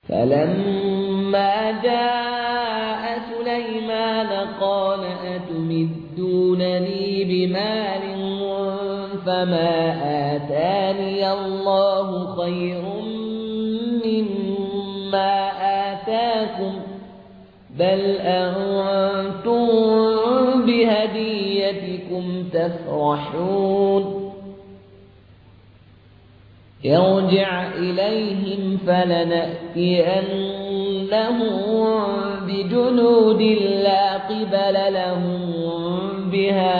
فلما جاء سليمان قال أتمدونني بمال فما آتاني الله خير مما آتاكم بل أنتم بهديتكم تفرحون ارجع إليهم فلنأتينهم بجنود لا قبل لهم بها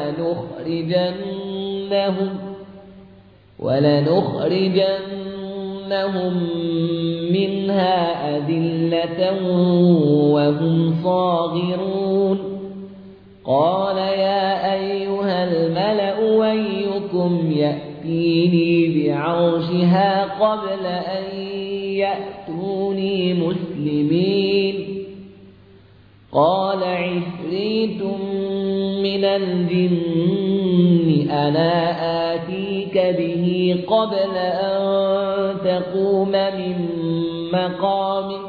ولنخرجنهم منها أذلة وهم صاغرون قال يا أيها الملأ أيكم يأتيني بعرشها قبل أن يأتوني مسلمين قال عفريت من الجن أنا آتيك به قبل أن تقوم من مقامك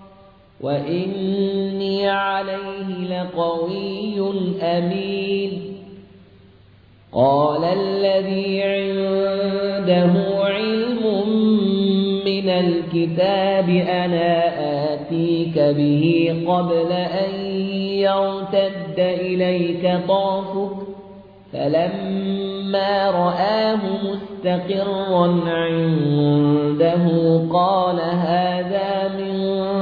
وإني عليه لقوي أمين قال الذي عنده علم من الكتاب أنا آتيك به قبل أن يرتد إليك طرفك فلما رآه مستقرا عنده قال هذا من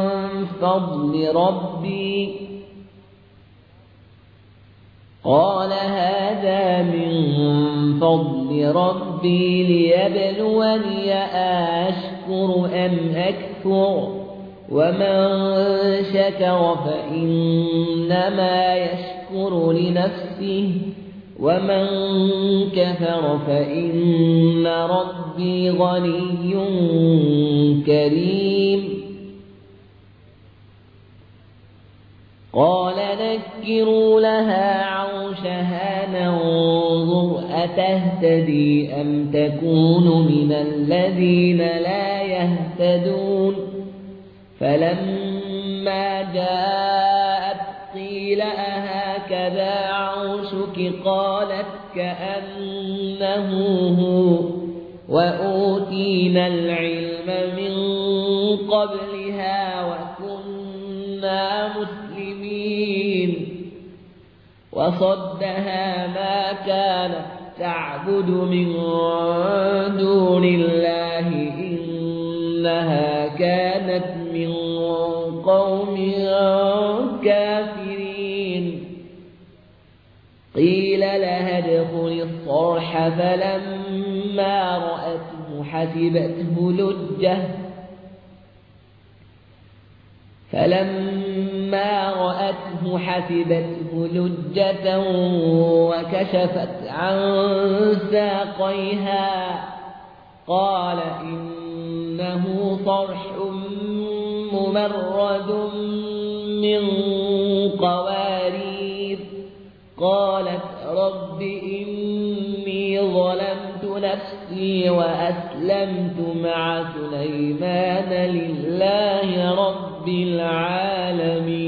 فضل ربي ليبلوني أشكر أم أكفر ومن شكر فإنما يشكر لنفسه ومن كفر فإن ربي غني كريم قال نكروا لها عرشها ننظر أتهتدي أم تكون من الذين لا يهتدون فلما جاءت قيل أهكذا عرشك قالت كأنه هو وأوتينا العلم من قبلها وكنا مسلمين وصدها ما كانت تعبد من دون الله إنها كانت من قوم كافرين قيل لها ادخل الصرح فلما رأته حسبته لجة وكشفت عن ساقيها قال إنه صرح ممرد من قوارير قالت رب إني ظلمت نفسي وأسلمت مع سليمان لله رب العالمين